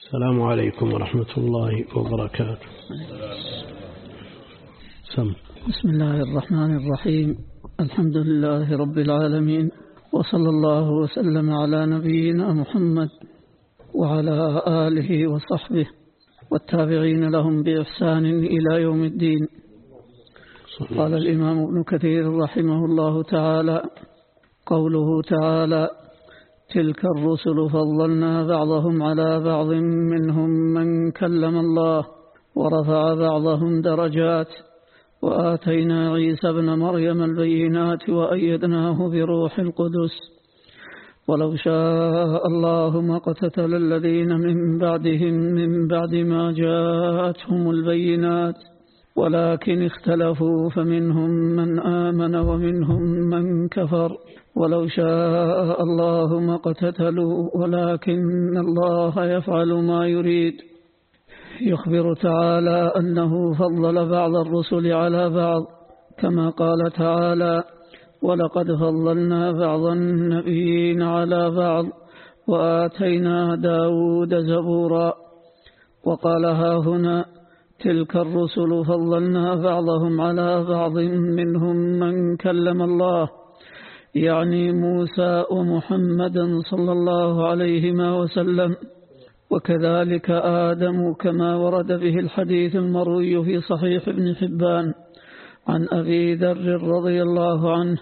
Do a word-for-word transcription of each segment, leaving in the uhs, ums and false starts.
السلام عليكم ورحمة الله وبركاته. سم. بسم الله الرحمن الرحيم. الحمد لله رب العالمين، وصلى الله وسلم على نبينا محمد وعلى آله وصحبه والتابعين لهم بإحسان إلى يوم الدين. قال الإمام ابن كثير رحمه الله تعالى: قوله تعالى: تلك الرسل فضلنا بعضهم على بعض منهم من كلم الله ورفع بعضهم درجات وآتينا عيسى ابن مريم البينات وأيدناه بروح القدس ولو شاء الله ما اقتتل الذين من بعدهم من بعد ما جاءتهم البينات ولكن اختلفوا فمنهم من آمن ومنهم من كفر ولو شاء الله ما اقتتلوا ولكن الله يفعل ما يريد. يخبر تعالى أنه فضل بعض الرسل على بعض كما قال تعالى: ولقد فضلنا بعض النبيين على بعض وآتينا داود زبورا. وقال ها هنا: تلك الرسل فضلنا بعضهم على بعض منهم من كلم الله، يعني موسى ومحمدا صلى الله عليهما وسلم، وكذلك آدم كما ورد به الحديث المروي في صحيح ابن حبان عن أبي ذر رضي الله عنه.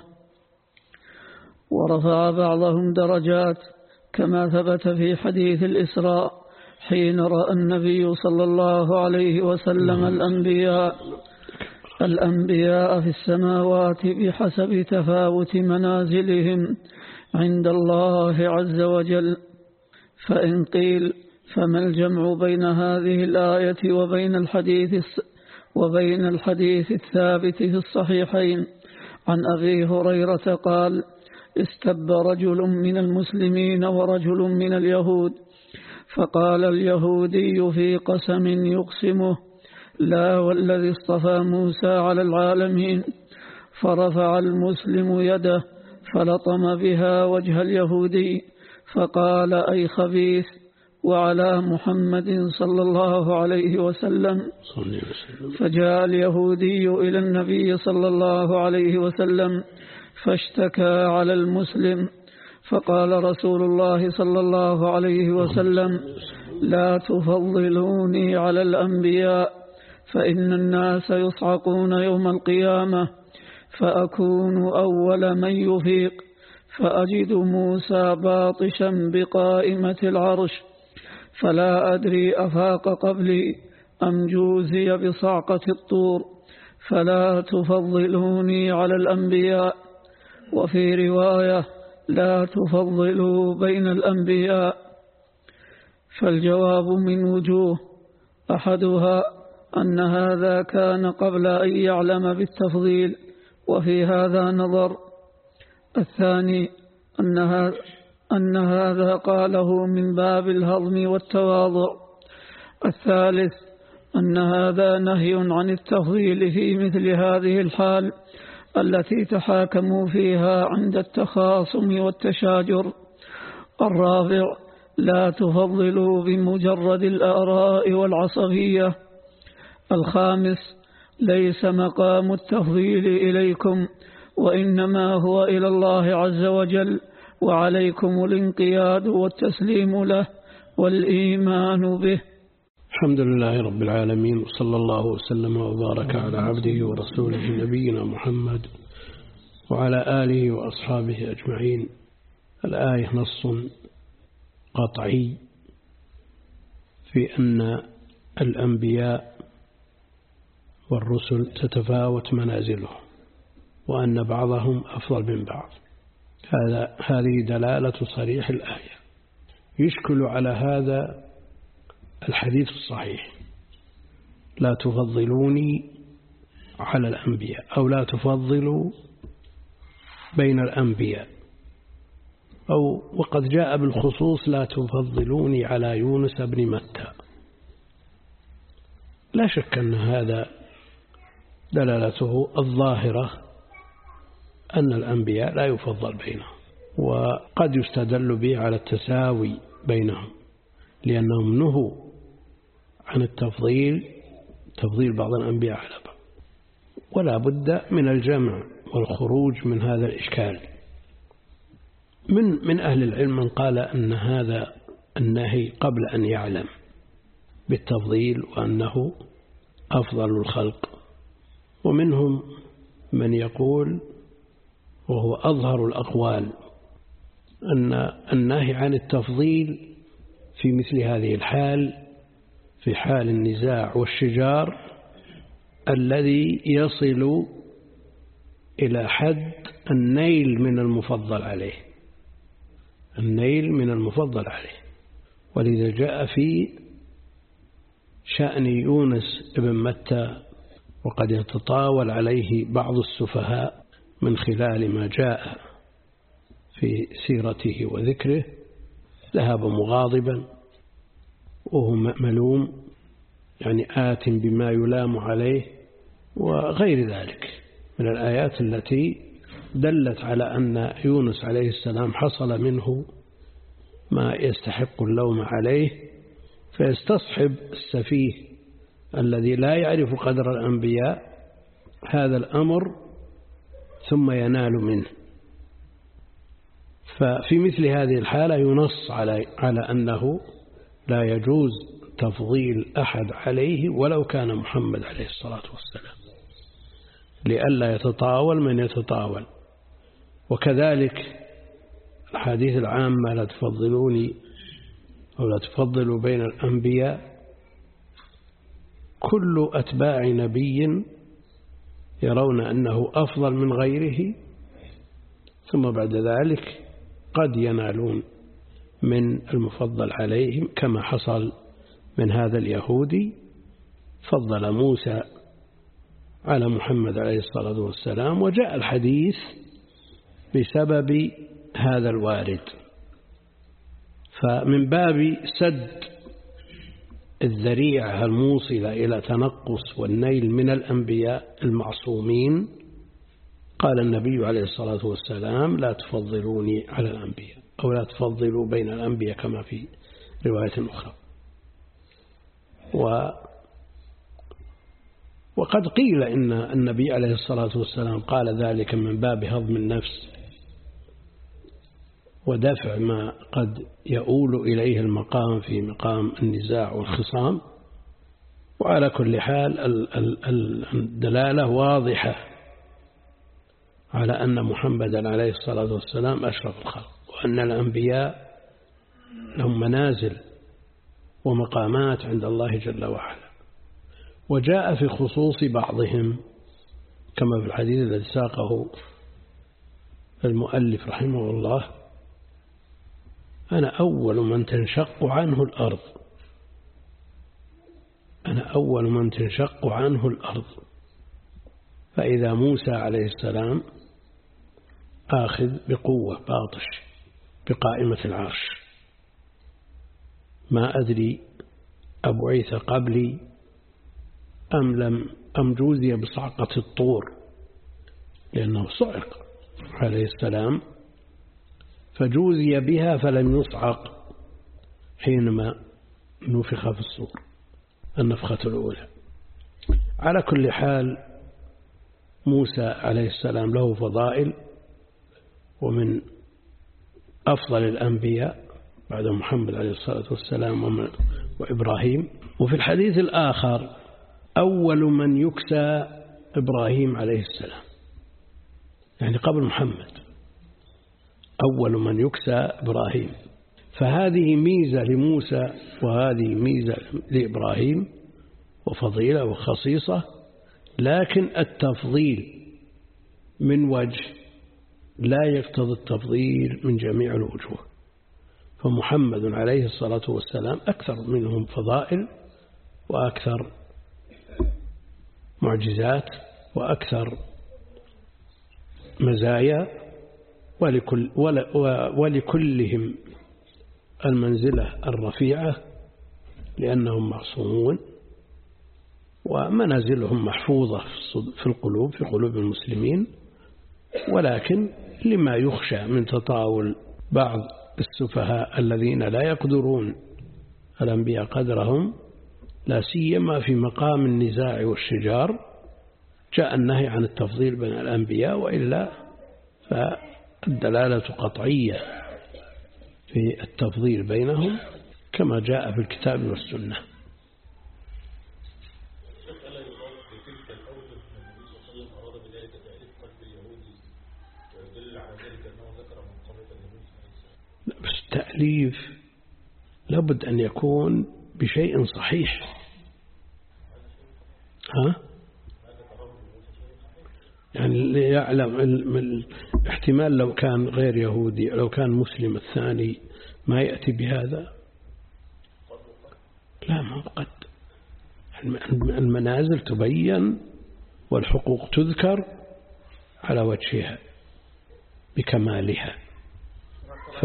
ورفع بعضهم درجات كما ثبت في حديث الإسراء حين رأى النبي صلى الله عليه وسلم الأنبياء الأنبياء في السماوات بحسب تفاوت منازلهم عند الله عز وجل. فإن قيل: فما الجمع بين هذه الآية وبين الحديث وبين الحديث الثابت في الصحيحين عن أبي هريرة قال: استب رجل من المسلمين ورجل من اليهود، فقال اليهودي في قسم يقسمه: لا والذي اصطفى موسى على العالمين، فرفع المسلم يده فلطم بها وجه اليهودي فقال: أي خبيث، وعلى محمد صلى الله عليه وسلم. فجاء اليهودي إلى النبي صلى الله عليه وسلم فاشتكى على المسلم، فقال رسول الله صلى الله عليه وسلم: لا تفضلوني على الأنبياء، فإن الناس يصعقون يوم القيامة فأكون أول من يفيق، فأجد موسى باطشا بقائمة العرش، فلا أدري أفاق قبلي أم جوزي بصعقة الطور، فلا تفضلوني على الأنبياء. وفي رواية: لا تفضلوا بين الأنبياء. فالجواب من وجوه: أحدها أن هذا كان قبل أن يعلم بالتفضيل، وفي هذا نظر. الثاني أن أن هذا قاله من باب الهضم والتواضع. الثالث أن هذا نهي عن التفضيل في مثل هذه الحال التي تحاكموا فيها عند التخاصم والتشاجر. الرابع: لا تفضلوا بمجرد الآراء والعصبية. الخامس: ليس مقام التفضيل إليكم، وإنما هو إلى الله عز وجل، وعليكم الانقياد والتسليم له والإيمان به. الحمد لله رب العالمين، وصلى الله وسلم وبارك على عبده ورسوله نبينا محمد وعلى آله وأصحابه أجمعين. الآية نص قطعي في أن الأنبياء والرسل تتفاوت منازلهم، وأن بعضهم أفضل من بعض. هذا هذه دلالة صريح الآية. يشكل على هذا الحديث الصحيح: لا تفضلوني على الأنبياء، أو لا تفضلوا بين الأنبياء، أو وقد جاء بالخصوص: لا تفضلوني على يونس بن متى. لا شك أن هذا دلالته الظاهرة أن الأنبياء لا يفضل بينهم، وقد يستدل به على التساوي بينهم، لأنهم نهوا عن التفضيل تفضيل بعض الأنبياء على بعض. ولا بد من الجمع والخروج من هذا الإشكال. من من أهل العلم من قال أن هذا النهي قبل أن يعلم بالتفضيل وأنه أفضل الخلق، ومنهم من يقول وهو أظهر الأقوال أن النهي عن التفضيل في مثل هذه الحال في حال النزاع والشجار الذي يصل إلى حد النيل من المفضل عليه النيل من المفضل عليه ولذا جاء في شأن يونس بن متى وقد يتطاول عليه بعض السفهاء من خلال ما جاء في سيرته وذكره، ذهب مغاضبا وهو ملوم يعني آت بما يلام عليه وغير ذلك من الآيات التي دلت على أن يونس عليه السلام حصل منه ما يستحق اللوم عليه، فيستصحب السفيه الذي لا يعرف قدر الأنبياء هذا الأمر ثم ينال منه. ففي مثل هذه الحالة ينص على على أنه لا يجوز تفضيل أحد عليه ولو كان محمد عليه الصلاة والسلام لئلا يتطاول من يتطاول. وكذلك الحديث العامة لا تفضلوني أو لا تفضلوا بين الأنبياء، كل أتباع نبي يرون أنه أفضل من غيره ثم بعد ذلك قد ينالون من المفضل عليهم، كما حصل من هذا اليهودي فضل موسى على محمد عليه الصلاة والسلام، وجاء الحديث بسبب هذا الوارد. فمن باب سد الذريعة الموصلة إلى تنقص والنيل من الأنبياء المعصومين قال النبي عليه الصلاة والسلام لا تفضلوني على الأنبياء أو لا تفضلوا بين الأنبياء كما في رواية أخرى. و وقد قيل إن النبي عليه الصلاة والسلام قال ذلك من باب هضم النفس ودفع ما قد يؤول إليه المقام في مقام النزاع والخصام. وعلى كل حال الدلالة واضحة على أن محمدا عليه الصلاة والسلام أشرف الخلق، وأن الأنبياء لهم منازل ومقامات عند الله جل وعلا. وجاء في خصوص بعضهم كما في الحديث الذي ساقه المؤلف رحمه الله: أنا أول من تنشق عنه الأرض أنا أول من تنشق عنه الأرض فإذا موسى عليه السلام آخذ بقوة باطش بقائمة العرش، ما أدري أبعث قبلي أم لم أم جوزي بصعقة الطور، لأنه صعق عليه السلام فجوزي بها فلم يصعق حينما نفخ في الصور النفخة الأولى. على كل حال موسى عليه السلام له فضائل، ومن أفضل الأنبياء بعد محمد عليه الصلاة والسلام وإبراهيم. وفي الحديث الآخر أول من يكسى إبراهيم عليه السلام، يعني قبل محمد أول من يكسى إبراهيم. فهذه ميزة لموسى وهذه ميزة لإبراهيم وفضيلة وخصيصة، لكن التفضيل من وجه لا يقتضي التفضيل من جميع الوجوه. فمحمد عليه الصلاة والسلام أكثر منهم فضائل وأكثر معجزات وأكثر مزايا، ولكل ولكلهم المنزلة الرفيعة لأنهم معصومون ومنازلهم محفوظة في القلوب في قلوب المسلمين. ولكن لما يخشى من تطاول بعض السفهاء الذين لا يقدرون الأنبياء قدرهم، لا سيما في مقام النزاع والشجار جاء النهي عن التفضيل بين الأنبياء، وإلا فالدلالة قطعية في التفضيل بينهم كما جاء في الكتاب والسنة. بس التأليف لابد أن يكون بشيء صحيح. ها؟ يعني يعلم احتمال لو كان غير يهودي، لو كان مسلم الثاني ما يأتي بهذا. لا، ما قد المنازل تبين والحقوق تذكر على وجهها بكمالها. ف...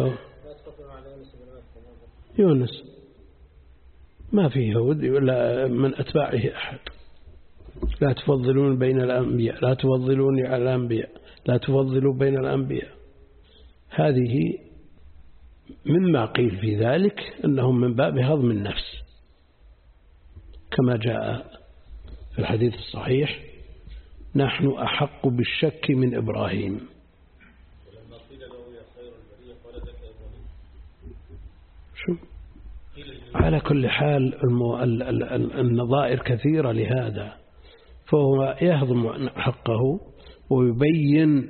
يونس ما في يهودي ولا من أتباعه أحد. لا تفضلون بين الأنبياء، لا تفضلوني على الأنبياء، لا تفضلوا بين الأنبياء. هذه مما قيل في ذلك أنهم من باب هضم النفس، كما جاء في الحديث الصحيح: نحن أحق بالشك من إبراهيم. شو؟ على كل حال النظائر كثيرة لهذا، فهو يهضم حقه ويبين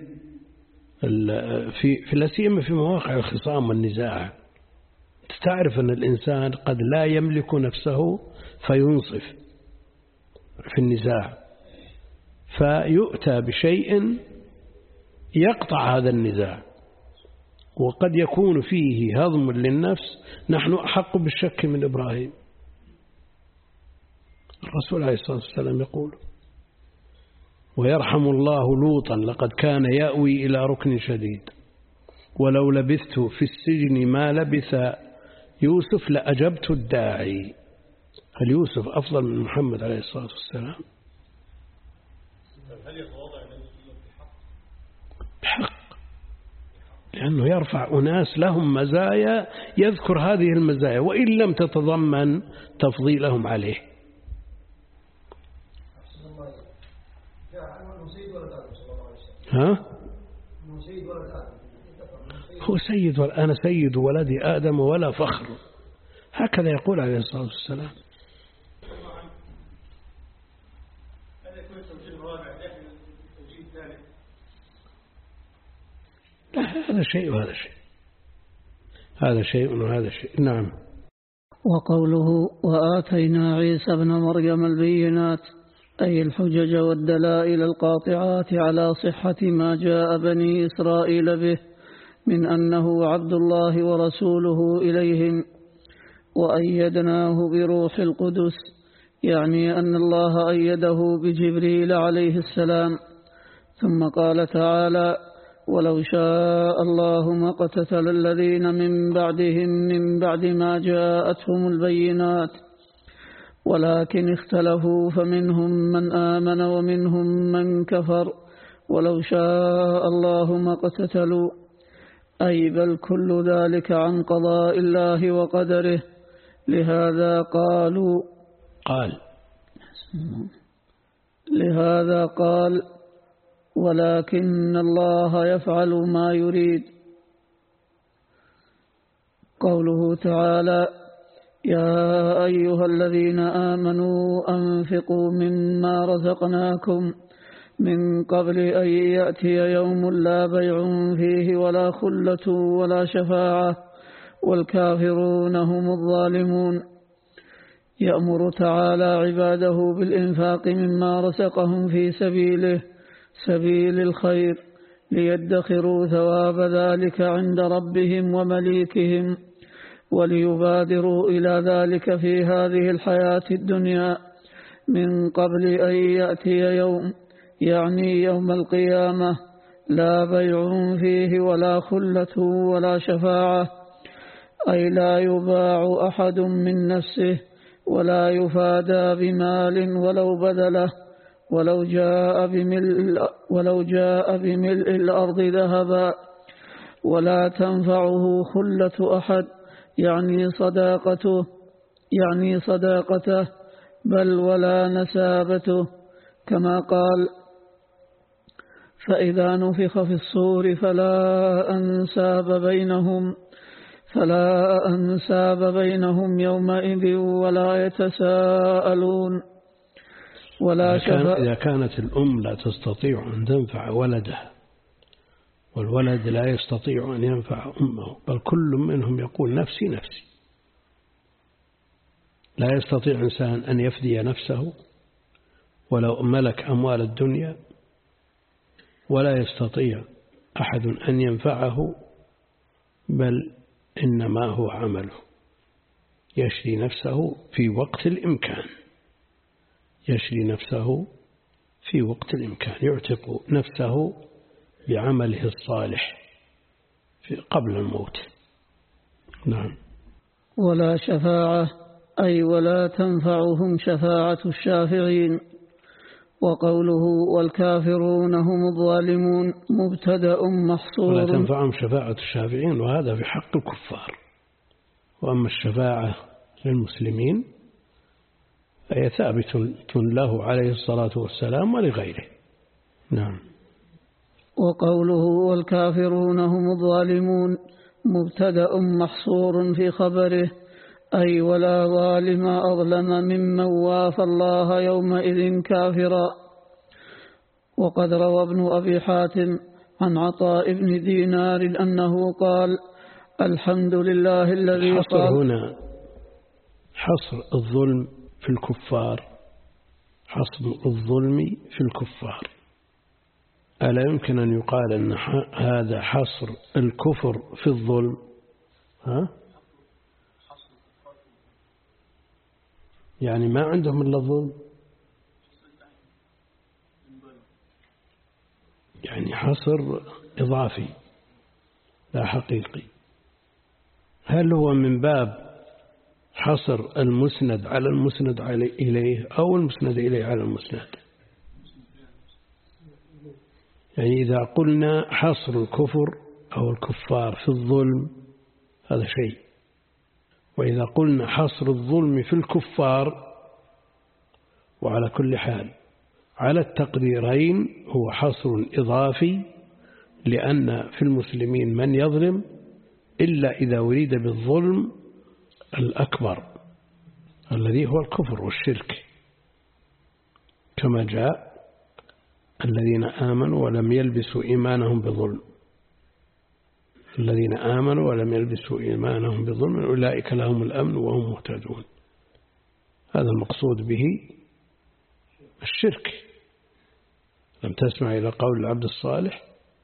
في في لا سيما في مواقع الخصام والنزاع. تعرف أن الإنسان قد لا يملك نفسه فينصف في النزاع، فيؤتى بشيء يقطع هذا النزاع، وقد يكون فيه هضم للنفس. نحن أحق بالشك من إبراهيم. الرسول عليه الصلاة والسلام يقول: ويرحم الله لوطا لقد كان يأوي إلى ركن شديد، ولو لبثت في السجن ما لبث يوسف لأجبت الداعي. هل يوسف أفضل من محمد عليه الصلاة والسلام؟ هل يتواضع النبي بحق؟ بحق، لأنه يرفع أناس لهم مزايا، يذكر هذه المزايا وإن لم تتضمن تفضيلهم عليه. ها؟ هو سيد، أنا سيد ولد آدم ولا فخر، هكذا يقول عليه الصلاة والسلام. لا، هذا شيء وهذا شيء، هذا شيء وهذا شيء. نعم. وقوله: وآتينا عيسى ابن مريم البينات، أي الحجج والدلائل القاطعات على صحة ما جاء بني إسرائيل به من أنه عبد الله ورسوله إليهم، وأيدناه بروح القدس، يعني أن الله أيده بجبريل عليه السلام. ثم قال تعالى: ولو شاء الله ما اقتتل الذين من بعدهم من بعد ما جاءتهم البينات ولكن اختلفوا فمنهم من آمن ومنهم من كفر ولو شاء الله ما اقتتلوا، أي بل كل ذلك عن قضاء الله وقدره. لهذا قالوا قال لهذا قال ولكن الله يفعل ما يريد. قوله تعالى: يا أيها الذين آمنوا أنفقوا مما رزقناكم من قبل أن يأتي يوم لا بيع فيه ولا خلة ولا شفاعة والكافرون هم الظالمون. يأمر تعالى عباده بالإنفاق مما رزقهم في سبيله سبيل الخير ليدخروا ثواب ذلك عند ربهم ومليكهم، وليبادروا إلى ذلك في هذه الحياة الدنيا من قبل أن يأتي يوم، يعني يوم القيامة، لا بيع فيه ولا خلة ولا شفاعة، أي لا يباع أحد من نفسه ولا يفادى بمال ولو بذله ولو جاء بملء ولو جاء بملء الأرض ذهبا، ولا تنفعه خلة أحد يعني صداقته، يعني صداقته، بل ولا نسابته، كما قال: فإذا نفخ في الصور فلا أنساب بينهم فلا أنساب بينهم يومئذ ولا يتساءلون. ولا شفاء. إذا كانت الأم لا تستطيع أن تنفع ولدها والولد لا يستطيع أن ينفع أمه، بل كل منهم يقول نفسي نفسي، لا يستطيع إنسان أن يفدي نفسه ولو ملك أموال الدنيا، ولا يستطيع أحد أن ينفعه، بل إنما هو عمله يشري نفسه في وقت الإمكان، يشري نفسه في وقت الإمكان، يعتق نفسه بعمله الصالح قبل الموت. نعم. ولا شفاعة، أي ولا تنفعهم شفاعة الشافعين. وقوله والكافرون هم الظالمون مبتدأ محصور. ولا تنفعهم شفاعة الشافعين، وهذا في حق الكفار. وأما الشفاعة للمسلمين فهي ثابت له عليه الصلاة والسلام ولغيره. نعم. وقوله والكافرون هم الظالمون مبتدأ محصور في خبره، أي ولا ظالم أظلم ممن وافى الله يومئذ كافرا. وقد روى ابن أبي حاتم عن عطاء بن دينار أنه قال: الحمد لله الذي حصر قال. هنا حصر الظلم في الكفار، حصر الظلم في الكفار. ألا يمكن أن يقال أن هذا حصر الكفر في الظلم؟ ها؟ يعني ما عندهم إلا الظلم، يعني حصر إضافي لا حقيقي. هل هو من باب حصر المسند على المسند إليه أو المسند إليه على المسند؟ يعني إذا قلنا حصر الكفر أو الكفار في الظلم هذا شيء، وإذا قلنا حصر الظلم في الكفار، وعلى كل حال على التقديرين هو حصر إضافي، لأن في المسلمين من يظلم إلا إذا أريد بالظلم الأكبر الذي هو الكفر والشرك، كما جاء: الذين آمنوا ولم يلبسوا إيمانهم بظلم، الذين آمنوا ولم يلبسوا إيمانهم بظلم أولئك لهم الأمن وهم مهتدون. هذا المقصود به الشرك. لم تسمع إلى قول العبد الصالح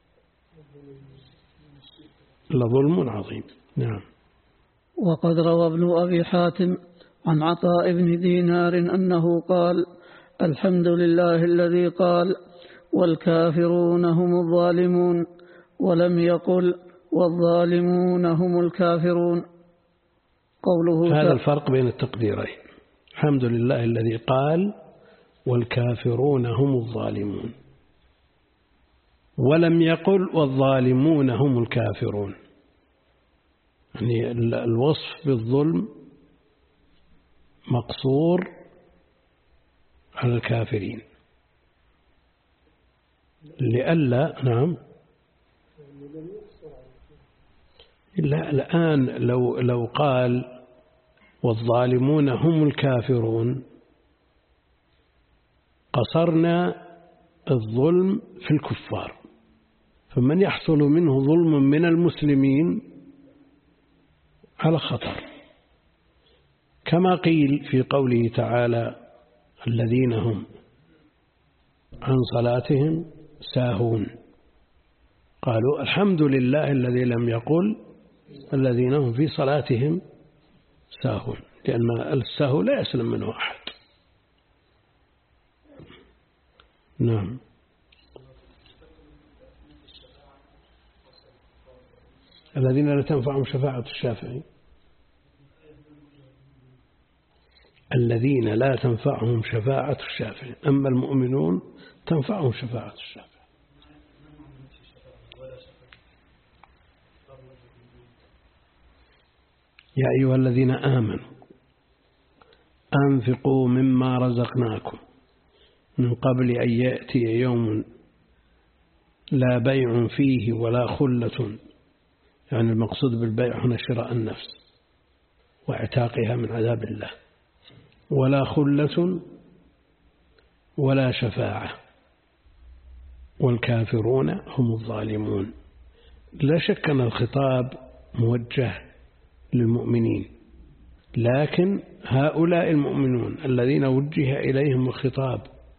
لظلم عظيم. نعم. وقد روى ابن أبي حاتم عن عطاء بن دينار أنه قال: الحمد لله الذي قال: والكافرون هم الظالمون، ولم يقل والظالمون هم الكافرون. قوله هذا الفرق بين التقديرين. الحمد لله الذي قال: والكافرون هم الظالمون، ولم يقل والظالمون هم الكافرون. يعني الوصف بالظلم مقصور على الكافرين لئلا. نعم. إلا الآن لو لو قال والظالمون هم الكافرون قصرنا الظلم في الكفار، فمن يحصل منه ظلم من المسلمين على خطر، كما قيل في قوله تعالى: الذين هم عن صلاتهم ساهون. قالوا الحمد لله الذي لم يقل الذين هم في صلاتهم ساهون، لأن السهو لا يسلم منه أحد. نعم. الذين لا تنفعهم شفاعة الشافعين، الذين لا تنفعهم شفاعة الشافعين، أما المؤمنون تنفعهم شفاعة الشافعين. يا أيها الذين آمنوا أنفقوا مما رزقناكم من قبل أن يأتي يوم لا بيع فيه ولا خلة، يعني المقصود بالبيع هنا شراء النفس واعتاقها من عذاب الله، ولا خلة ولا شفاعة والكافرون هم الظالمون. لا شك أن الخطاب موجه للمؤمنين، لكن هؤلاء المؤمنون الذين وجه إليهم الخطاب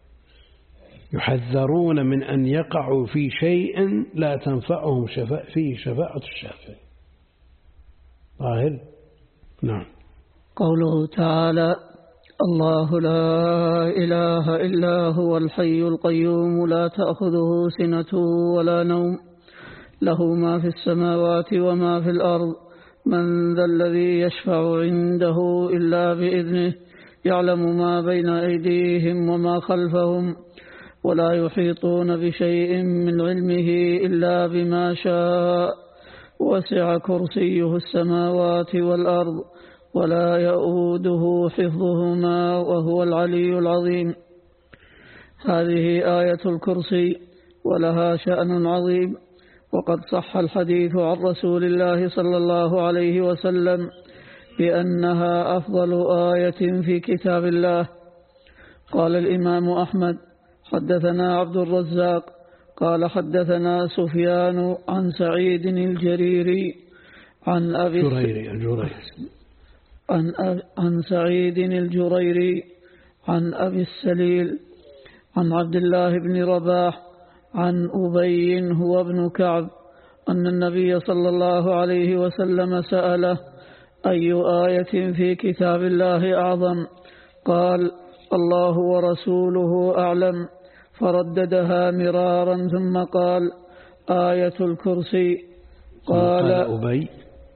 يحذرون من أن يقعوا في شيء لا تنفعهم شفاء فيه شفاعة الشافع. ظاهر. نعم. قوله تعالى: الله لا إله إلا هو الحي القيوم لا تأخذه سنة ولا نوم له ما في السماوات وما في الأرض من ذا الذي يشفع عنده إلا بإذنه يعلم ما بين أيديهم وما خلفهم ولا يحيطون بشيء من علمه إلا بما شاء وسع كرسيه السماوات والأرض ولا يؤوده حفظهما وهو العلي العظيم. هذه آية الكرسي ولها شأن عظيم، وقد صح الحديث عن رسول الله صلى الله عليه وسلم بأنها أفضل آية في كتاب الله. قال الإمام أحمد: حدثنا عبد الرزاق قال حدثنا سفيان عن سعيد الجريري عن أبي جريري الجريري عن, عن سعيد الجريري عن أبي السليل عن عبد الله بن رباح عن أبي هو ابن كعب أن النبي صلى الله عليه وسلم سأله: أي آية في كتاب الله أعظم؟ قال: الله ورسوله أعلم. فرددها مرارا ثم قال: آية الكرسي. قال أبي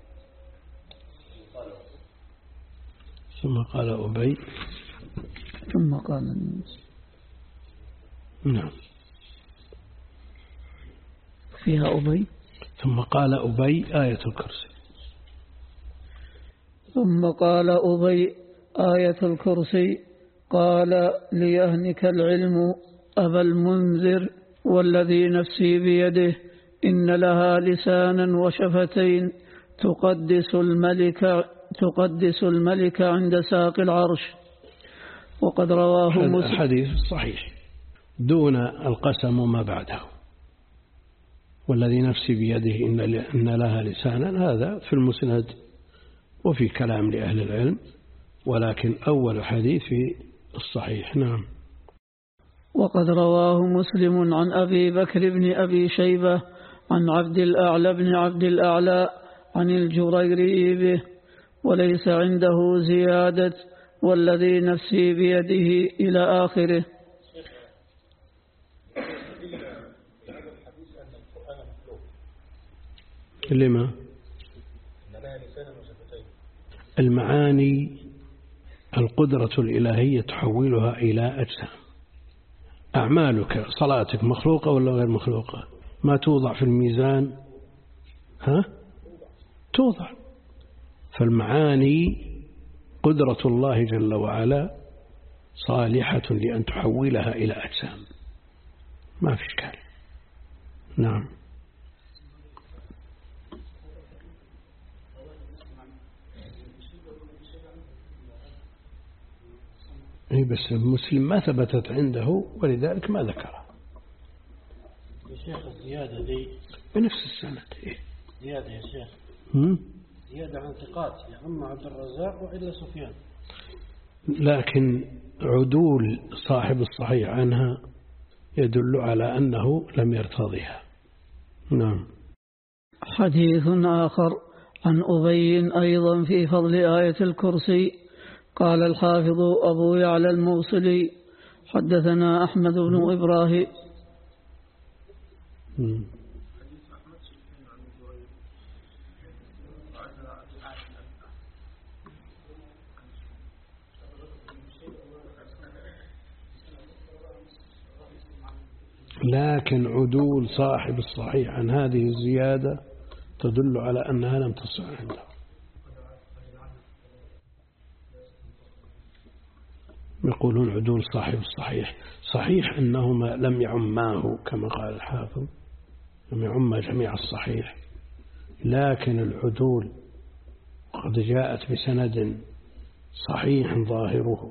ثم قال أبي ثم قال الناس. نعم. فيها أبي ثم قال أبي آية الكرسي. ثم قال أبي آية الكرسي. قال: ليهنك العلم أبا المنذر والذي نفسي بيده إن لها لسانا وشفتين تقدس الملك تقدس الملك عند ساق العرش. وقد رواه مسلم. الحديث صحيح دون القسم وما بعده. والذي نفسي بيده إن لها لسانا، هذا في المسند وفي كلام لأهل العلم، ولكن أول حديث في الصحيح. نعم. وقد رواه مسلم عن أبي بكر بن أبي شيبة عن عبد الأعلى بن عبد الأعلى عن الجريري به، وليس عنده زيادة والذي نفسي بيده إلى آخره. لما؟ المعاني القدرة الإلهية تحولها إلى أجسام. أعمالك صلاتك مخلوقة ولا غير مخلوقة؟ ما توضع في الميزان؟ ها؟ توضع. فالمعاني قدرة الله جل وعلا صالحة لأن تحولها إلى أجسام، ما في إشكال. نعم. إيه بس المسلم ما ثبتت عنده ولذلك ما ذكرها. يا شيخ الزيادة دي بنفس السنة. إيه؟ زيادة يا شيخ هم؟ زيادة عن ثقات، يا أما عبد الرزاق وإلا سفيان، لكن عدول صاحب الصحيح عنها يدل على أنه لم يرتضيها. نعم. حديث آخر عن أبي أيضا في فضل آية الكرسي. قال الحافظ أبو يعلى الموصلي: حدثنا أحمد بن إبراهيم. م. لكن عدول صاحب الصحيح عن هذه الزيادة تدل على أنها لم تصح عنده. يقولون عدول صاحب الصحيح. صحيح أنهما لم يعماه كما قال الحافظ، لم يعم جميع الصحيح، لكن العدول قد جاءت بسند صحيح ظاهره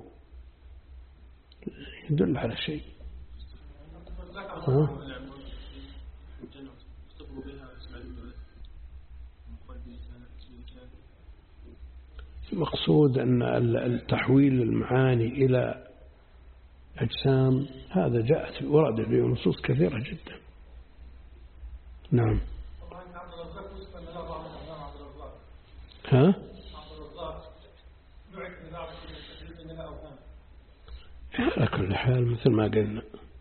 يدل على شيء. ها؟ المقصود أن التحويل المعاني إلى أجسام هذا جاءت ورد به نصوص كثيرة جدا. نعم. ها؟ على كل حال مثل ما قلنا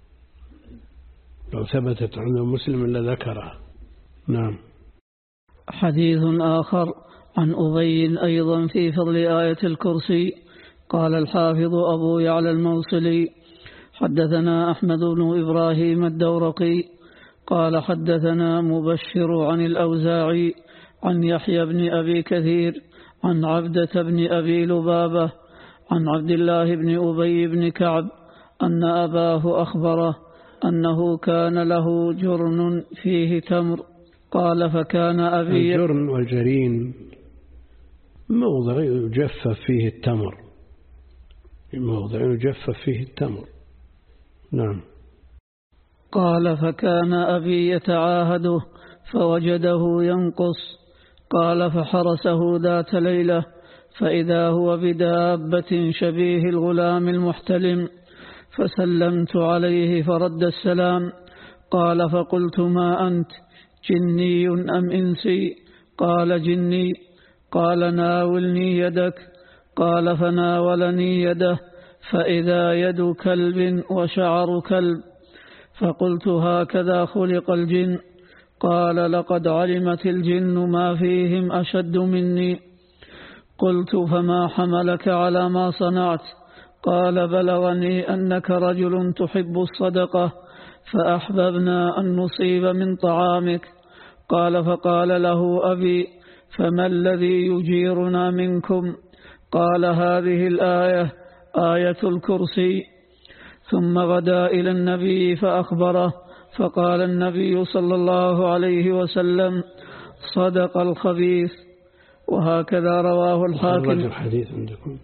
لو ثبتت عند مسلم لذكرها. نعم. حديث آخر عن أبي أيضا في فضل آية الكرسي. قال الحافظ أبو يعلى الموصلي حدثنا أحمد بن إبراهيم الدورقي قال حدثنا مبشر عن الأوزاعي عن يحيى بن أبي كثير عن عبدة بن أبي لبابة عن عبد الله بن أبي بن كعب أن أباه أخبره أنه كان له جرن فيه تمر. قال فكان أبي. الجرن والجرين موضع يجفف فيه التمر، موضع يجفف فيه التمر. نعم. قال فكان أبي يتعاهده فوجده ينقص. قال فحرسه ذات ليلة فإذا هو بدابة شبيه الغلام المحتلم، فسلمت عليه فرد السلام. قال فقلت ما أنت جني أم إنسي؟ قال جني. قال ناولني يدك. قال فناولني يده فإذا يد كلب وشعر كلب. فقلت هكذا خلق الجن؟ قال لقد علمت الجن ما فيهم أشد مني. قلت فما حملك على ما صنعت؟ قال بلغني أنك رجل تحب الصدقة فأحببنا أن نصيب من طعامك. قال فقال له أبي فما الذي يجيرنا منكم؟ قال هذه الآية آية الكرسي. ثم غدا إلى النبي فأخبره، فقال النبي صلى الله عليه وسلم صدق الخبيث. وهكذا رواه الحاكم. الحديث عندكم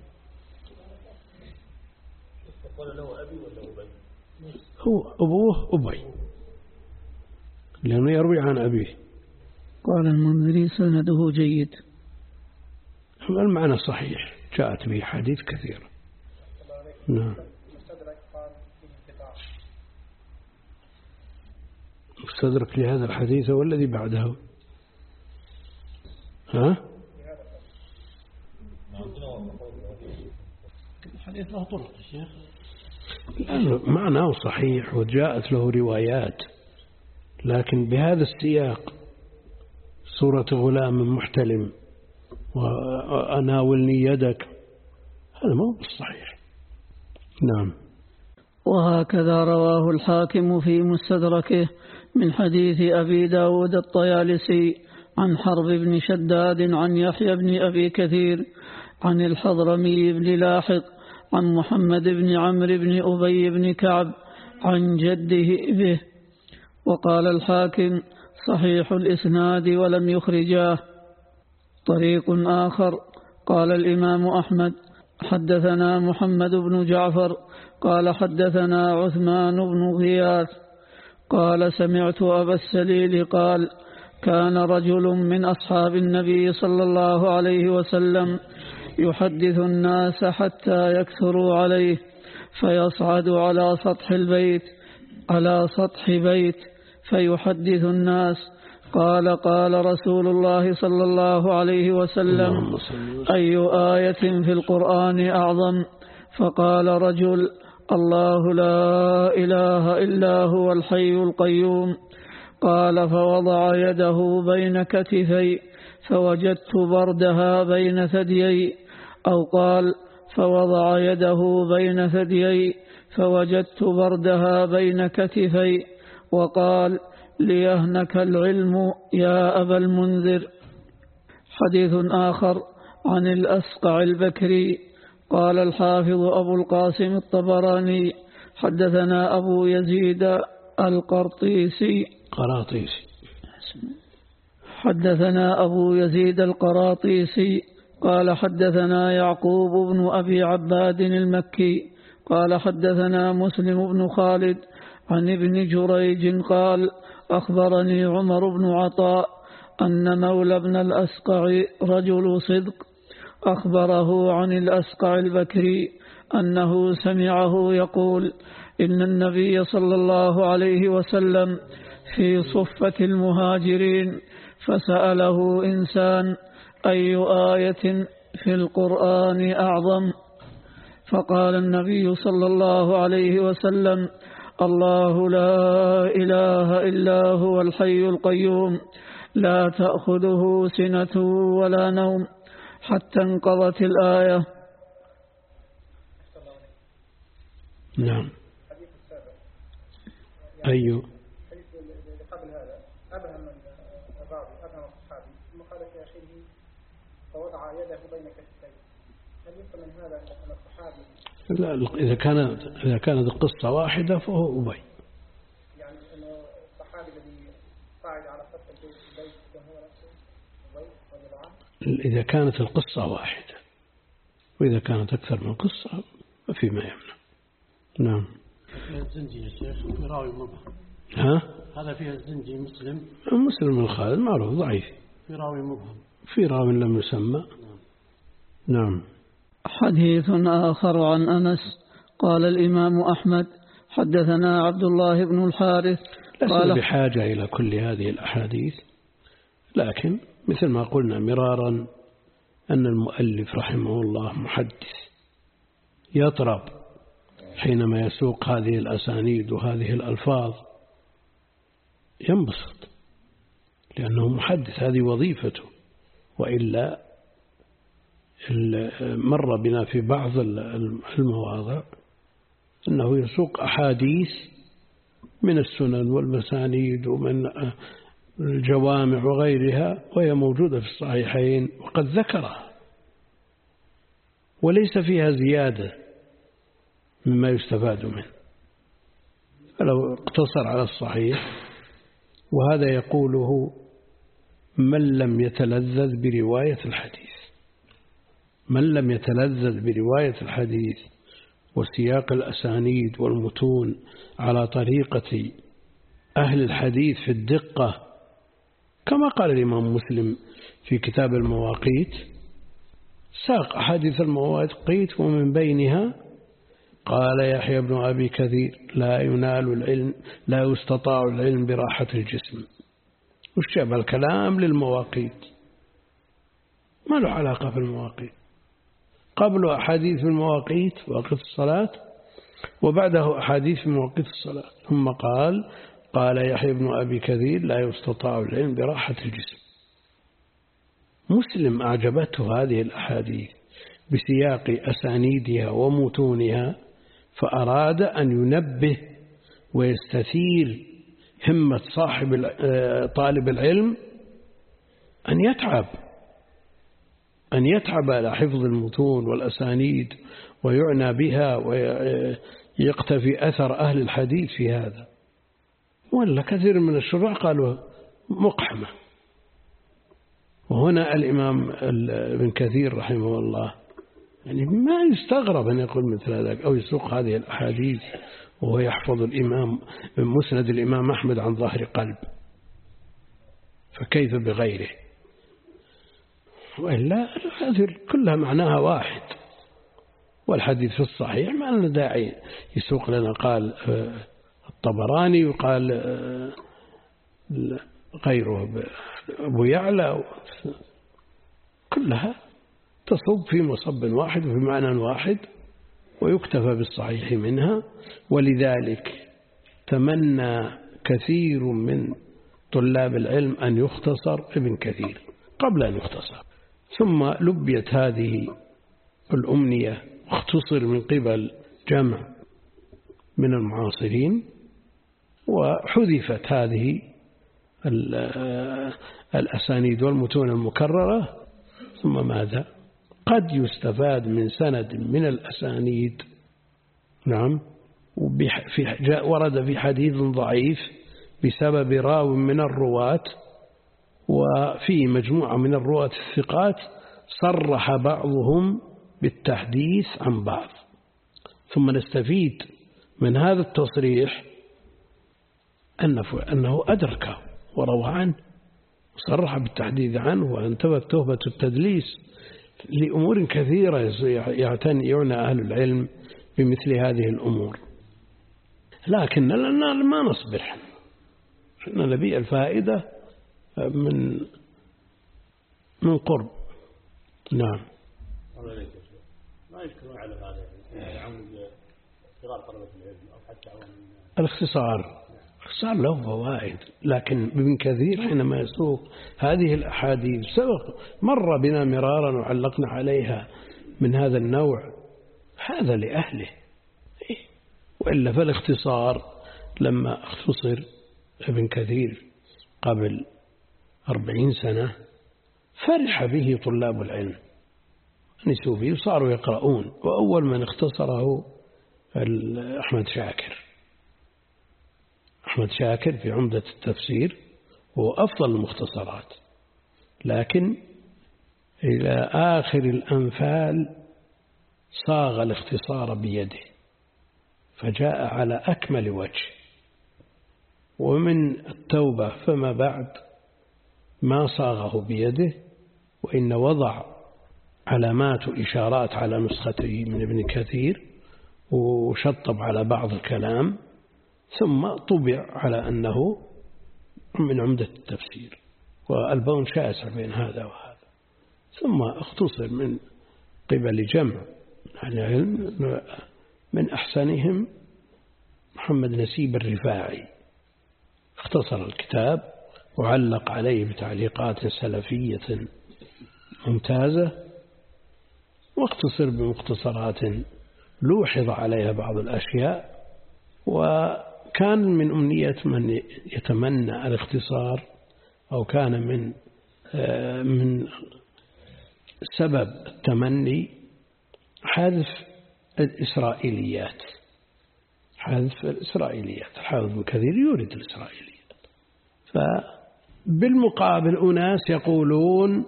هو أبوه أبي لأنه يروي عن أبيه. قال المنذري سنده جيد. المعنى صحيح، جاءت به حديث كثيرة. نعم. مستدرك لهذا الحديث والذي بعده. ها؟ الحديث له طرق يا شيخ. لأنه معناه صحيح وجاءت له روايات، لكن بهذا السياق صورة غلام محتلم وأناولني يدك هذا ما هو بالصحيح. نعم. وهكذا رواه الحاكم في مستدركه من حديث أبي داود الطيالسي عن حرب بن شداد عن يحيى بن أبي كثير عن الحضرمي بن لاحق عن محمد بن عمرو بن أبي بن كعب عن جده به. وقال الحاكم صحيح الإسناد ولم يخرجاه. طريق آخر قال الإمام أحمد حدثنا محمد بن جعفر قال حدثنا عثمان بن غياث قال سمعت أبا السليل قال كان رجل من أصحاب النبي صلى الله عليه وسلم يحدث الناس حتى يكثروا عليه فيصعد على سطح البيت على سطح بيت فيحدث الناس. قال قال رسول الله صلى الله عليه وسلم أي آية في القرآن أعظم؟ فقال رجل الله لا إله إلا هو الحي القيوم. قال فوضع يده بين كتفي فوجدت بردها بين ثديي، أو قال فوضع يده بين ثديي فوجدت بردها بين كتفي، وقال ليهنك العلم يا أبا المنذر. حديث آخر عن الأسقع البكري قال الحافظ أبو القاسم الطبراني حدثنا أبو يزيد القرطيسي قراطيسي حدثنا أبو يزيد القراطيسي قال حدثنا يعقوب بن أبي عباد المكي قال حدثنا مسلم بن خالد عن ابن جريج قال أخبرني عمر بن عطاء أن مولى بن الأسقع رجل صدق أخبره عن الأسقع البكري أنه سمعه يقول إن النبي صلى الله عليه وسلم في صفة المهاجرين فسأله إنسان أي آية في القرآن أعظم؟ فقال النبي صلى الله عليه وسلم الله لا إله إلا هو الحي القيوم لا تأخذه سنة ولا نوم حتى انقضت الآية. نعم. أيوه قبل هذا أبهم الراوي أبهم الصحابي ثم قال في آخره فوضع يده بين كتفيه. هل يفهم من هذا أن الصحابي لا إذا كانت إذا كانت القصة واحدة فهو أبي. يعني أن الصحابي الذي صعد على سطح البيت البيت هو نفسه أبي رضي الله عنه. إذا كانت القصة واحدة وإذا كانت أكثر من قصة ففيما يمنع. نعم. فيها الزنجي يا شيخ في راوي مبهم. ها؟ هذا فيها الزنجي مسلم. مسلم الخالد معروف ضعيف. في راوي مبهم. في راوي لم يسمى. نعم. حديث آخر عن أنس قال الإمام أحمد حدثنا عبد الله بن الحارث لسنا بحاجة إلى كل هذه الأحاديث، لكن مثل ما قلنا مرارا أن المؤلف رحمه الله محدث يطرب حينما يسوق هذه الأسانيد وهذه الألفاظ، ينبسط لأنه محدث، هذه وظيفته. وإلا مر بنا في بعض المواضع أنه يسوق أحاديث من السنن والمسانيد ومن الجوامع وغيرها وهي موجودة في الصحيحين وقد ذكرها وليس فيها زيادة مما يستفاد منه، فلو اقتصر على الصحيح. وهذا يقوله من لم يتلذذ برواية الحديث، من لم يتلذذ برواية الحديث وسياق الأسانيد والمتون على طريقة أهل الحديث في الدقة، كما قال الإمام مسلم في كتاب المواقيت، ساق أحاديث المواقيت ومن بينها قال يحيى بن أبي كثير لا ينال العلم لا يستطاع العلم براحة الجسم، وشبه الكلام للمواقيت، ما له علاقة في المواقيت. قبل أحاديث في المواقيت وقت الصلاة، وبعده أحاديث في مواقيت الصلاة، ثم قال قال يحيى بن أبي كثير لا يستطاع العلم براحة الجسم. مسلم أعجبته هذه الأحاديث بسياق أسانيدها ومتونها، فأراد أن ينبه ويستثير همة صاحب طالب العلم أن يتعب أن يتعب على حفظ المتون والأسانيد ويعنى بها ويقتفي أثر أهل الحديث في هذا. ولا كثير من الشراح قالوا مقحمة. وهنا الإمام ابن كثير رحمه الله يعني ما يستغرب أن يقول مثل هذا أو يسوق هذه الأحاديث وهو يحفظ الإمام مسند الإمام أحمد عن ظهر قلب، فكيف بغيره؟ وإلا هذه كلها معناها واحد، والحديث في الصحيح ما لنا داعي يسوق لنا قال الطبراني وقال غيره أبو يعلى، كلها تصب في مصب واحد وفي معنى واحد ويكتفى بالصحيح منها. ولذلك تمنى كثير من طلاب العلم أن يختصر ابن كثير قبل أن يختصر، ثم لبيت هذه الأمنية واختصر من قبل جمع من المعاصرين، وحذفت هذه الأسانيد والمتون المكررة، ثم ماذا؟ قد يستفاد من سند من الأسانيد، نعم، وفي جاء ورد في حديث ضعيف بسبب راو من الرواة، وفي مجموعة من الرواة الثقات صرح بعضهم بالتحديث عن بعض، ثم نستفيد من هذا التصريح أنه أدركه وروى عنه وصرح بالتحديث عنه وانتبت تهمة التدليس لأمور كثيرة يعنى أهل العلم بمثل هذه الأمور. لكن لنا ما نصبر، إحنا نبي الفائدة من من قرب. نعم. ما يشكرون على هذا يعاون صغار طلبة العلم أو حتى عوام الاختصار. الاختصار له فوائد، لكن ابن كثير حينما يسوق هذه الأحاديث سبق مر بنا مرارا وعلقنا عليها من هذا النوع، هذا لأهله. وإلا فالاختصار لما اختصر ابن كثير قبل أربعين سنة فرح به طلاب العلم، نسوا به وصاروا يقرؤون. وأول من اختصره أحمد شاكر. أحمد شاكر في عمدة التفسير هو أفضل المختصرات، لكن إلى آخر الأنفال صاغ الاختصار بيده فجاء على أكمل وجه. ومن التوبة فما بعد ما صاغه بيده، وإن وضع علامات وإشارات على نسخته من ابن كثير وشطب على بعض الكلام، ثم طبع على أنه من عمدة التفسير، والبون شاسع بين هذا وهذا. ثم اختصر من قبل جمع العلم، من أحسنهم محمد نسيب الرفاعي، اختصر الكتاب وعلق عليه بتعليقات سلفية ممتازة، واختصر بمختصرات لوحظ عليها بعض الأشياء. وكان من أمنية من يتمنى الاختصار، أو كان من من سبب التمني حذف الإسرائيليات، حذف الإسرائيليات. الحافظ ابن كثير يورد الإسرائيليات. فبالمقابل أناس يقولون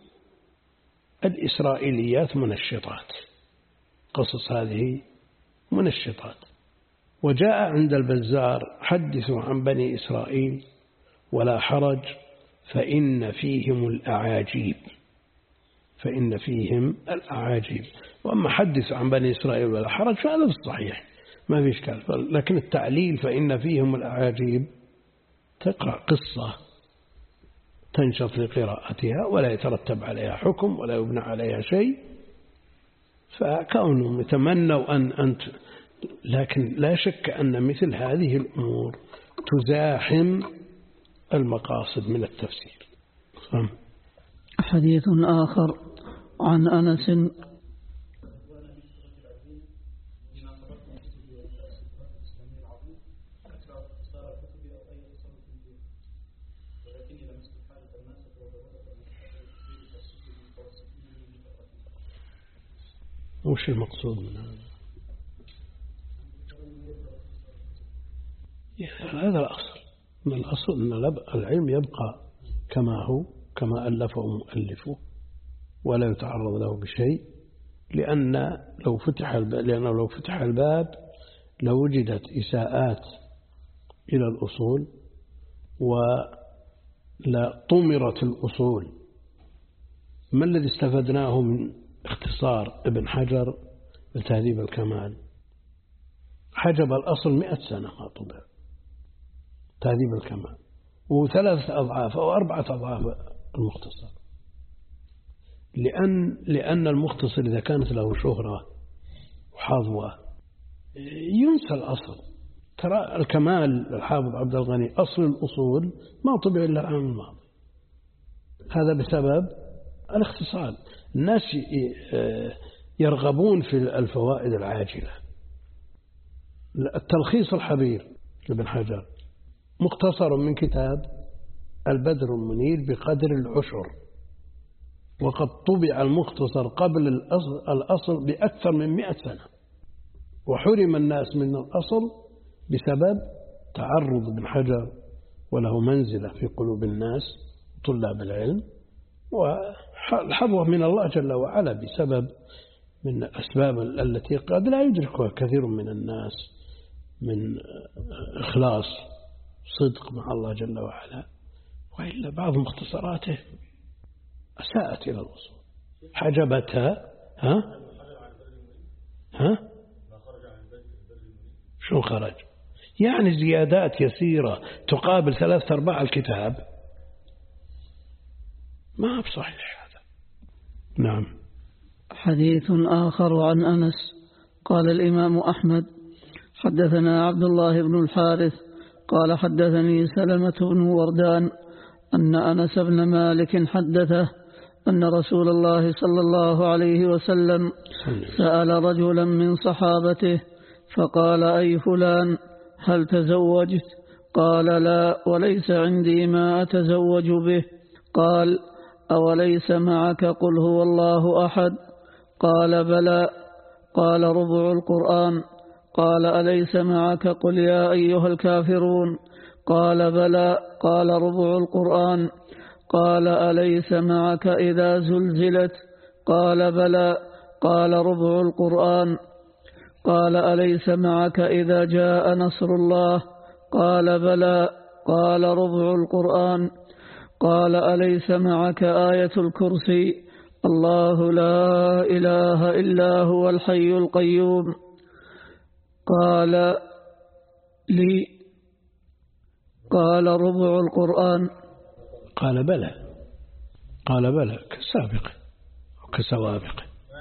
الإسرائيليات منشطات، قصص هذه منشطات. وجاء عند البزار حدثوا عن بني إسرائيل ولا حرج فإن فيهم الأعاجيب، فإن فيهم الأعاجيب. وأما حدثوا عن بني إسرائيل ولا حرج فهذا الصحيح ما في إشكال. لكن التعليل فإن فيهم الأعاجيب تقرأ قصة تنشط لقراءتها ولا يترتب عليها حكم ولا يبنى عليها شيء، فكونهم يتمنوا أن أنت، لكن لا شك أن مثل هذه الأمور تزاحم المقاصد من التفسير. حديث آخر عن أنس وش المقصود من هذا؟ يعني هذا الأصل، من الأصل أن العلم يبقى كما هو، كما ألفه مؤلفه، ولا يتعرض له بشيء، لأن لو فتح الباب لأنه لو فتح الباب لوجدت إساءات إلى الأصول ولا طمرت الأصول. ما الذي استفدناه من اختصار ابن حجر لتهذيب الكمال؟ حجب الأصل مئة سنة ما طبع تهذيب الكمال، وثلاثة أضعاف أو أربعة أضعاف المختصر، لأن لأن المختصر إذا كانت له شهرة وحظوة ينسى الأصل. ترى الكمال الحافظ عبد الغني أصل الأصول ما طبع إلا العام الماضي، هذا بسبب الاختصار. الناس يرغبون في الفوائد العاجلة. التلخيص الحبير لابن حجر مختصر من كتاب البدر المنير بقدر العشر، وقد طبع المختصر قبل الأصل, الأصل بأكثر من مئة سنة، وحرم الناس من الأصل بسبب تعرض ابن حجر وله منزلة في قلوب الناس طلاب العلم، والحظوة من الله جل وعلا بسبب من الأسباب التي قد لا يدركها كثير من الناس من إخلاص صدق مع الله جل وعلا. وإلا بعض مختصراته أساءت إلى الوصول، حجبتها. ها ها شو خرج؟ يعني زيادات يسيرة تقابل ثلاثة أرباع الكتاب، ما بصحيح هذا. نعم. حديث آخر عن أنس قال الإمام أحمد حدثنا عبد الله بن الحارث قال حدثني سلمة بن وردان أن أنس بن مالك حدثه أن رسول الله صلى الله عليه وسلم سأل رجلا من صحابته فقال أي فلان هل تزوجت؟ قال لا وليس عندي ما أتزوج به. قال أوليس معك قل هو الله أحد؟ قال بلى. قال ربع القرآن. قال أليس معك قل يا أيها الكافرون؟ قال بلى. قال ربع القرآن. قال أليس معك إذا زلزلت؟ قال بلى. قال ربع القرآن. قال أليس معك إذا جاء نصر الله؟ قال بلى. قال ربع القرآن. قال أليس معك آية الكرسي الله لا إله إلا هو الحي القيوم؟ قال لي. قال ربع القرآن. قال بلى. قال بلى كسابق وكسوابق.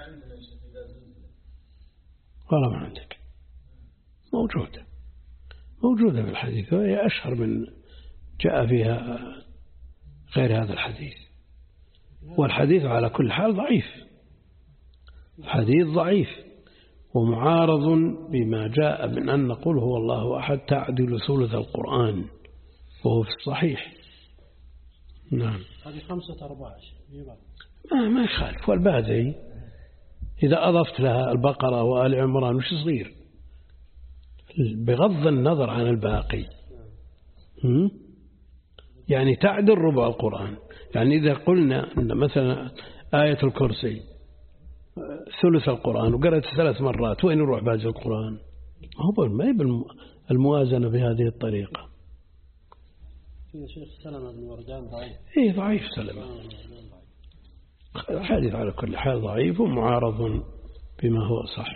والله ما عندك موجودة موجودة في الحديث، وهي أشهر من جاء فيها غير هذا الحديث. والحديث على كل حال ضعيف، الحديث ضعيف ومعارض بما جاء من أن نقول هو الله أحد تعدل ثلث القرآن وهو في الصحيح. نعم. هذه خمسة أرباع ما ما يخالف. والباقي إذا أضفت لها البقرة وآل عمران وش صغير بغض النظر عن الباقي، يعني تعدل ربع القرآن. يعني إذا قلنا أن مثلا آية الكرسي ثلث القرآن وقرأت ثلاث مرات، وين يروح باقي القرآن؟ هو ما يبقى الموازنة بهذه الطريقة. في شيخ سلمة بن وردان ضعيف. إيه ضعيف سلمة. الحديث على كل حال ضعيف ومعارض بما هو صح.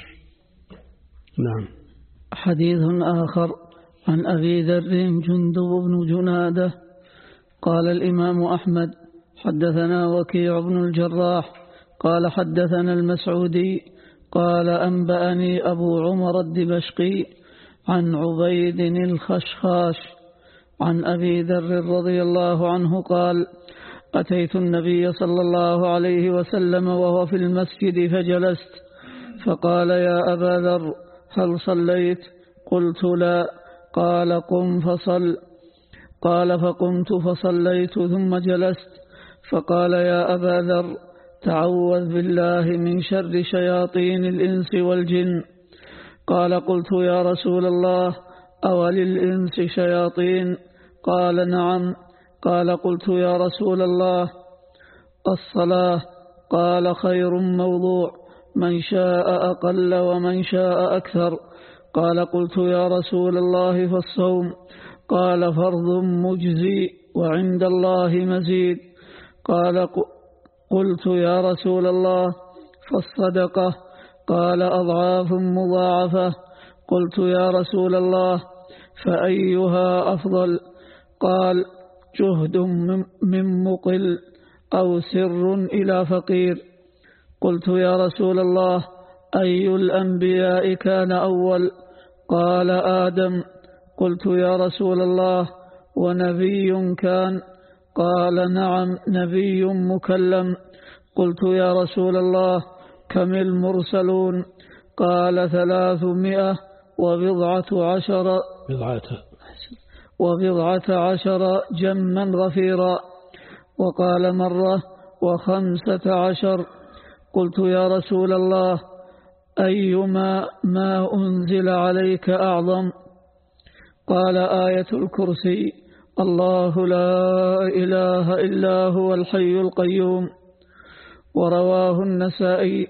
نعم. حديث آخر عن أبي ذر جندب بن جنادة قال الإمام أحمد حدثنا وكيع بن الجراح قال حدثنا المسعودي قال أنبأني أبو عمر الدمشقي عن عبيد الخشخاش عن أبي ذر رضي الله عنه قال أتيت النبي صلى الله عليه وسلم وهو في المسجد فجلست فقال يا أبا ذر هل صليت؟ قلت لا. قال قم فصل. قال فقمت فصليت ثم جلست فقال يا أبا ذر تعوذ بالله من شر شياطين الإنس والجن. قال قلت يا رسول الله أوللإنس شياطين؟ قال نعم. قال قلت يا رسول الله الصلاة؟ قال خير موضوع من شاء أقل ومن شاء أكثر. قال قلت يا رسول الله فالصوم؟ قال فرض مجزي وعند الله مزيد. قال قلت يا رسول الله فالصدقة؟ قال أضعاف مضاعفة. قلت يا رسول الله فأيها أفضل؟ قال جهد من مقل أو سر إلى فقير. قلت يا رسول الله أي الأنبياء كان أول؟ قال آدم. قلت يا رسول الله ونبي كان؟ قال نعم نبي مكلم. قلت يا رسول الله كم المرسلون؟ قال ثلاثمائة وبضعة عشر بضعة وبضعة عشر جما غفيرا. وقال مرة وخمسة عشر. قلت يا رسول الله أيما ما أنزل عليك أعظم؟ قال آية الكرسي الله لا إله إلا هو الحي القيوم. ورواه النسائي.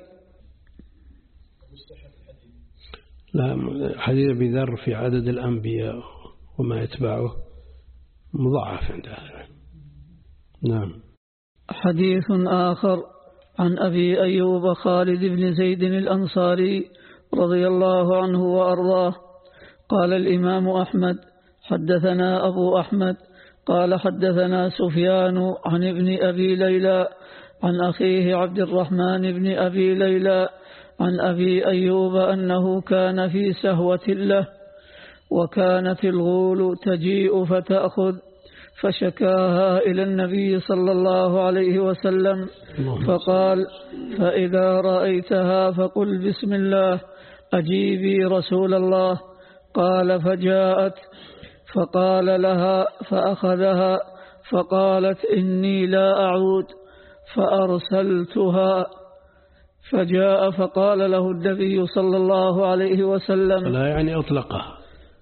لا، حديث أبي ذر في عدد الأنبياء وما يتبعه مضاعف عند أهل العلم. نعم. حديث آخر عن أبي أيوب خالد بن زيد الأنصاري رضي الله عنه وأرضاه قال الإمام أحمد حدثنا أبو أحمد قال حدثنا سفيان عن ابن أبي ليلى عن أخيه عبد الرحمن بن أبي ليلى عن أبي أيوب أنه كان في سهوة له وكانت الغول تجيء فتأخذ فشكاها إلى النبي صلى الله عليه وسلم فقال فإذا رأيتها فقل بسم الله أجيبي رسول الله. قال فجاءت فقال لها فأخذها فقالت إني لا أعود فأرسلتها فجاء فقال له النبي صلى الله عليه وسلم لا يعني أطلقها.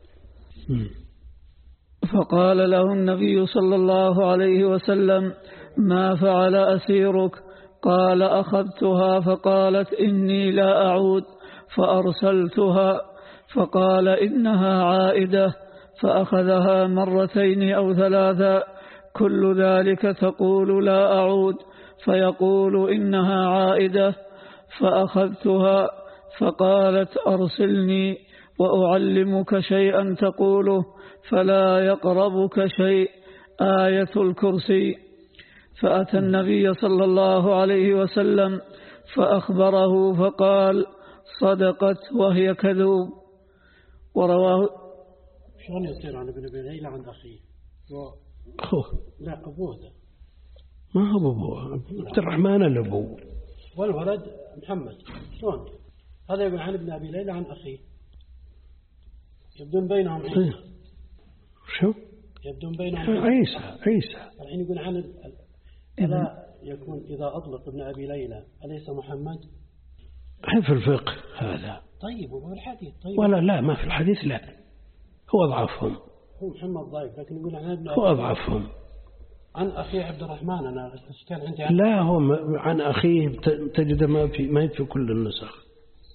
فقال له النبي صلى الله عليه وسلم ما فعل أسيرك؟ قال أخذتها فقالت إني لا أعود فأرسلتها فقال إنها عائدة فأخذها مرتين أو ثلاثا كل ذلك تقول لا أعود فيقول إنها عائدة فأخذتها فقالت أرسلني وأعلمك شيئا تقوله فلا يقربك شيء آية الكرسي. فأتى النبي صلى الله عليه وسلم فأخبره فقال صدقت وهي كذوب. ورواه. شلون يصير عن ابن أبي ليلى عن أخيه؟ أخوه. لا أبوه ده. ما هو أبوه، عبد الرحمن الأبو والولد محمد. شلون هذا يقول عن ابن أبي ليلى عن أخيه؟ يبدون بينهم عيسى. شو؟ يبدون بينهم عيسى. عيسى الحين يقول عن ال... ألا يكون إذا أطلق ابن أبي ليلى أليس محمد؟ في الفقه هذا. طيب وفي الحديث طيب. ولا لا ما في الحديث لا، هو أضعفهم. هو محمد ضعيف لكن يقول عن ابن هو أضعفهم. عن أخيه عبد الرحمن. أنا كان عندي عن لا هو عن أخيه تجد ما في ما في كل النسخ.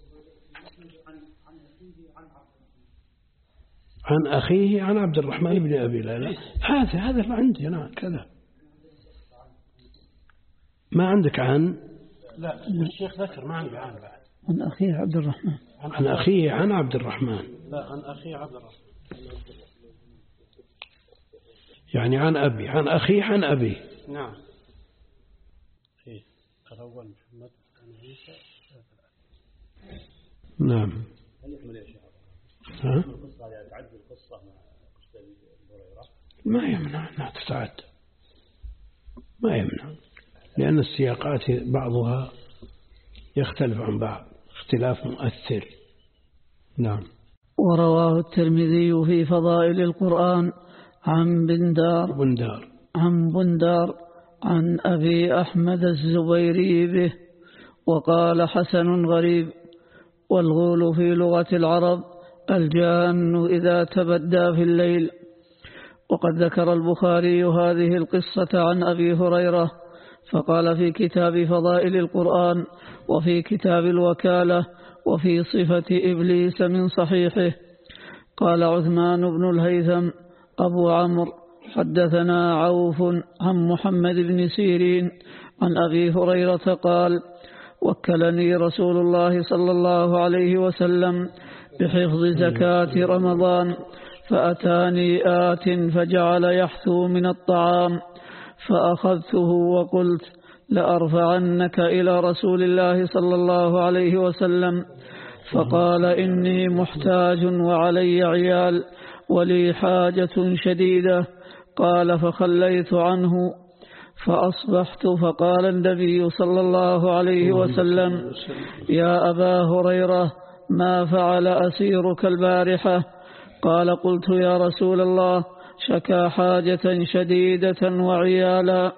عن أخيه عن عبد الرحمن بن أبي ليلى. هذا هذا اللي عندي أنا كذا. ما عندك عن؟ لا الشيخ ذكر ما عندي عن بعد. عن أخيه عبد الرحمن. عن أخيه عن عبد الرحمن. لا عن أخيه عبد الرحمن. يعني عن أبي عن أخيه عن أبي. نعم. إيه الأول محمد عن عيسى. نعم. ها؟ ما يمنع أنها تتعد، ما يمنع، لأن السياقات بعضها يختلف عن بعض اختلاف مؤثر. نعم. ورواه الترمذي في فضائل القرآن عن بندار بندار عن بندار عن أبي أحمد الزبيري به وقال حسن غريب. والغول في لغة العرب الجان إذا تبدى في الليل. وقد ذكر البخاري هذه القصة عن أبي هريرة فقال في كتاب فضائل القرآن وفي كتاب الوكالة وفي صفة إبليس من صحيحه. قال عثمان بن الهيثم أبو عمرو حدثنا عوف عن محمد بن سيرين عن أبي هريرة قال وكلني رسول الله صلى الله عليه وسلم بحفظ زكاة رمضان فأتاني آت فجعل يحثو من الطعام فأخذته وقلت لأرفعنك إلى رسول الله صلى الله عليه وسلم فقال إني محتاج وعلي عيال ولي حاجة شديدة. قال فخليت عنه فأصبحت فقال النبي صلى الله عليه وسلم يا أبا هريرة ما فعل أسيرك البارحة؟ قال قلت يا رسول الله شكا حاجة شديدة وعيالا.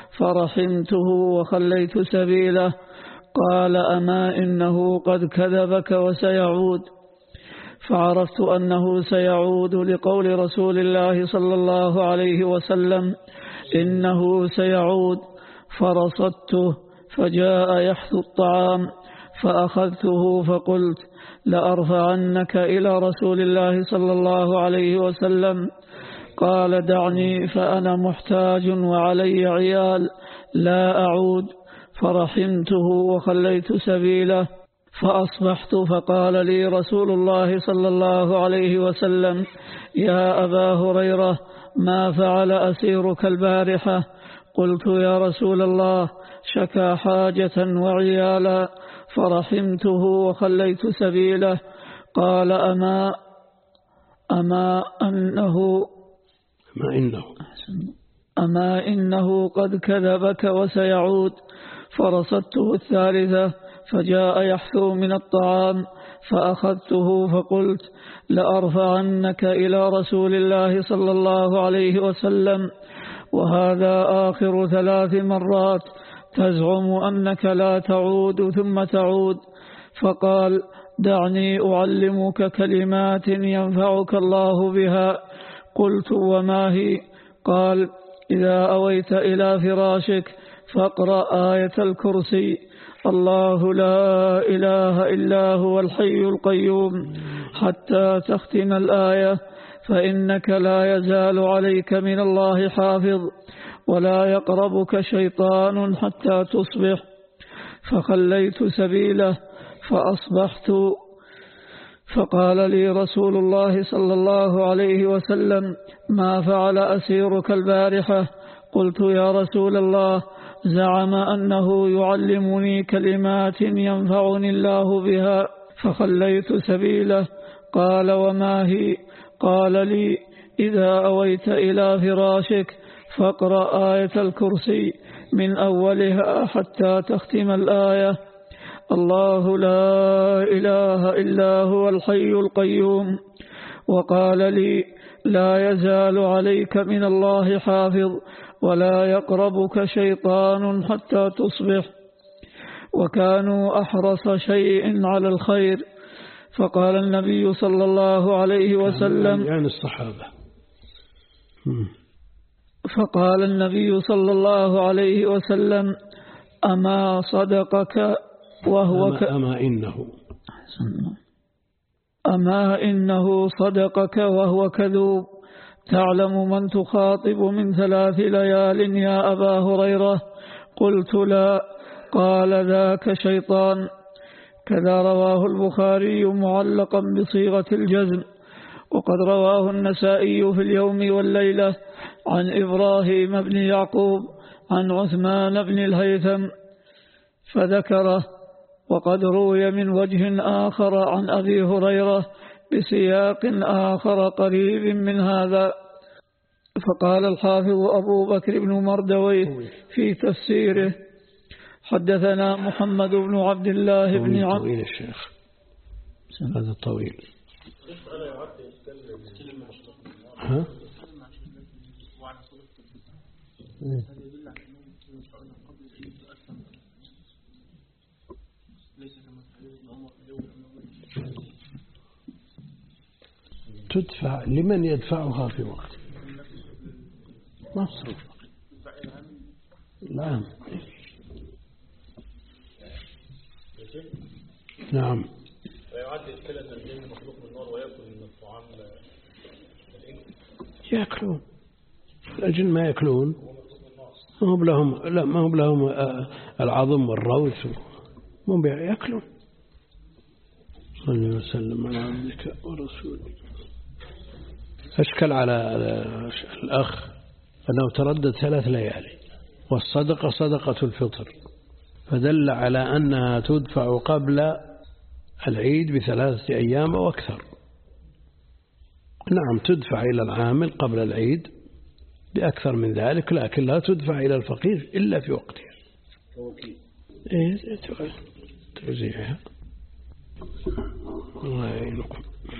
فرحمته وخليت سبيله. قال أما إنه قد كذبك وسيعود. فعرفت أنه سيعود لقول رسول الله صلى الله عليه وسلم إنه سيعود، فرصدته فجاء يحثو الطعام فأخذته فقلت لأرفعنك إلى رسول الله صلى الله عليه وسلم. قال دعني فأنا محتاج وعلي عيال لا أعود. فرحمته وخليت سبيله. فأصبحت فقال لي رسول الله صلى الله عليه وسلم يا أبا هريرة ما فعل أسيرك البارحة؟ قلت يا رسول الله شكى حاجة وعيالا فرحمته وخليت سبيله. قال أما أما أنه ما إنه أما إنه قد كذبك وسيعود. فرصدته الثالثة فجاء يحثو من الطعام فأخذته فقلت لأرفعنك إلى رسول الله صلى الله عليه وسلم. وهذا آخر ثلاث مرات تزعم أنك لا تعود ثم تعود. فقال دعني أعلمك كلمات ينفعك الله بها. قلت وما هي؟ قال إذا أويت إلى فراشك فاقرأ آية الكرسي الله لا إله إلا هو الحي القيوم حتى تختم الآية، فإنك لا يزال عليك من الله حافظ ولا يقربك شيطان حتى تصبح. فخليت سبيله فأصبحت فقال لي رسول الله صلى الله عليه وسلم ما فعل أسيرك البارحة؟ قلت يا رسول الله زعم أنه يعلمني كلمات ينفعني الله بها فخليت سبيله. قال وما هي؟ قال لي إذا أويت إلى فراشك فاقرأ آية الكرسي من أولها حتى تختم الآية الله لا إله إلا هو الحي القيوم. وقال لي لا يزال عليك من الله حافظ ولا يقربك شيطان حتى تصبح. وكانوا أحرص شيء على الخير. فقال النبي صلى الله عليه وسلم يعني الصحابة فقال النبي صلى الله عليه وسلم أما صدقك وهو ك... أما إنه أما إنه صدقك وهو كذوب. تعلم من تخاطب من ثلاث ليال يا أبا هريرة؟ قلت لا. قال ذاك شيطان. كذا رواه البخاري معلقا بصيغة الجزم. وقد رواه النسائي في اليوم والليلة عن إبراهيم بن يعقوب عن عثمان بن الهيثم فذكره. وقد روي من وجه آخر عن أبي هريرة بسياق آخر قريب من هذا. فقال الحافظ أبو بكر بن مردويه في تفسيره حدثنا محمد بن عبد الله بن عبد طويل الشيخ هذا طويل. ها؟ تدفع لمن يدفعها في وقت مصروف. نعم نعم. ويعد إشكال أن الجن مخلوق من النار ويأكل من الطعام يأكلون. الجن ما يأكلون، ما هم لهم لا ما هم لهم العظم والروث، هم يأكلون. صلى وسلم على عبدك ورسولك. أشكل على الأخ أنه تردد ثلاث ليالي، والصدقة صدقة الفطر، فدل على أنها تدفع قبل العيد بثلاثة أيام وأكثر. نعم تدفع إلى العامل قبل العيد بأكثر من ذلك، لكن لا تدفع إلى الفقير إلا في وقتها. إيه توزيعها. الله يعينكم.